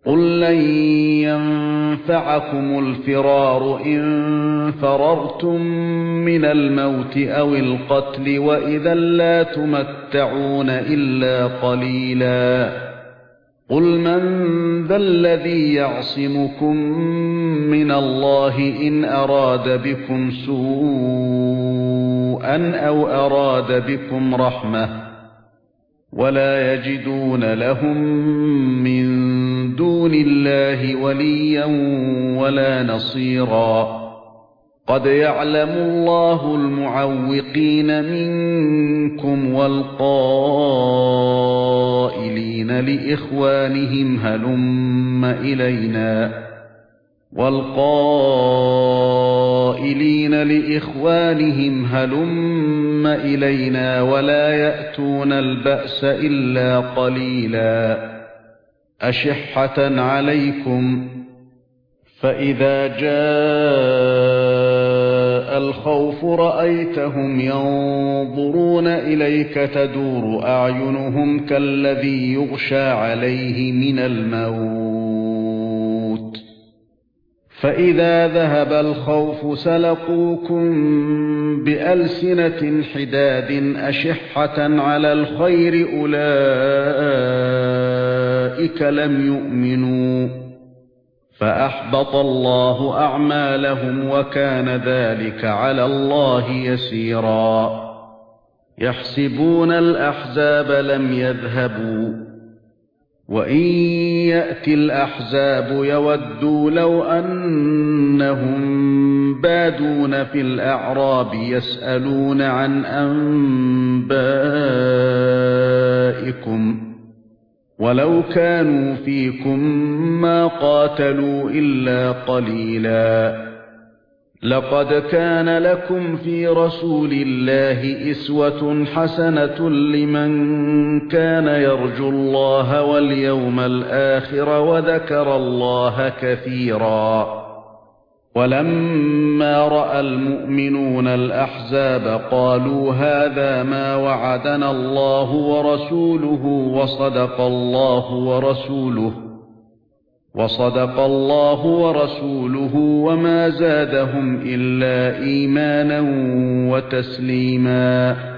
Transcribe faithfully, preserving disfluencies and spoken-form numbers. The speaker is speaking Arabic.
قُل لَّن يَنفَعَكُمُ الْفِرَارُ إِن فَرَرْتُم مِّنَ الْمَوْتِ أَوِ الْقَتْلِ وَإِذًا لَّا تُمَتَّعُونَ إِلَّا قَلِيلًا قُلْ مَن ذَا الَّذِي يَعْصِمُكُم مِّنَ اللَّهِ إِنْ أَرَادَ بِكُمْ سُوءًا أَوْ أَرَادَ بِكُمْ رَحْمَةً وَلَا يَجِدُونَ لَهُم مِّن دُونِ اللَّهِ وَلِيًّا وَلَا نَصِيرًا قَدْ يَعْلَمُ اللَّهُ الْمُعَوِّقِينَ مِنكُمْ وَالْقَائِلِينَ لِإِخْوَانِهِمْ هَلُمَّ إِلَيْنَا وَالْقَائِلِينَ لِإِخْوَانِهِمْ هَلُمَّ إِلَيْنَا وَلَا يَأْتُونَ الْبَأْسَ إِلَّا قَلِيلًا أَشِحَّةً عَلَيْكُمْ فَإِذَا جَاءَ الْخَوْفُ رَأَيْتَهُمْ يَنظُرُونَ إِلَيْكَ تَدُورُ أَعْيُنُهُمْ كَالَّذِي يُغْشَى عَلَيْهِ مِنَ الْمَوْتِ فَإِذَا ذَهَبَ الْخَوْفُ سَلَقُوكُم بِأَلْسِنَةٍ حِدَادٍ أَشِحَّةً عَلَى الْخَيْرِ أُولَئِكَ لَمْ يُؤْمِنُوا فَأَحْبَطَ اللَّهُ أَعْمَالَهُمْ وَكَانَ ذَلِكَ عَلَى اللَّهِ يَسِيرًا يَحْسَبُونَ الْأَحْزَابَ لَمْ يَذْهَبُوا وَإِن يَأْتِ الْأَحْزَابُ يَوَدُّوا لَوْ أَنَّهُم بَادُونَ فِي الْأَعْرَابِ يَسْأَلُونَ عَن أَنبَائِكُمْ وَلَوْ كَانُوا فِيكُم مَّا قَاتَلُوا إِلَّا قَلِيلًا لَقَدْ كَانَ لَكُمْ فِي رَسُولِ اللَّهِ أُسْوَةٌ حَسَنَةٌ لِّمَن كَانَ يَرْجُو اللَّهَ وَالْيَوْمَ الْآخِرَ وَذَكَرَ اللَّهَ كَثِيرًا وَلَمَّا رَأَى الْمُؤْمِنُونَ الْأَحْزَابَ قَالُوا هَذَا مَا وَعَدَنَا اللَّهُ وَرَسُولُهُ وَصَدَقَ اللَّهُ وَرَسُولُهُ وَصَدَقَ اللَّهُ وَرَسُولُهُ وَمَا زَادَهُمْ إِلَّا إِيمَانًا وَتَسْلِيمًا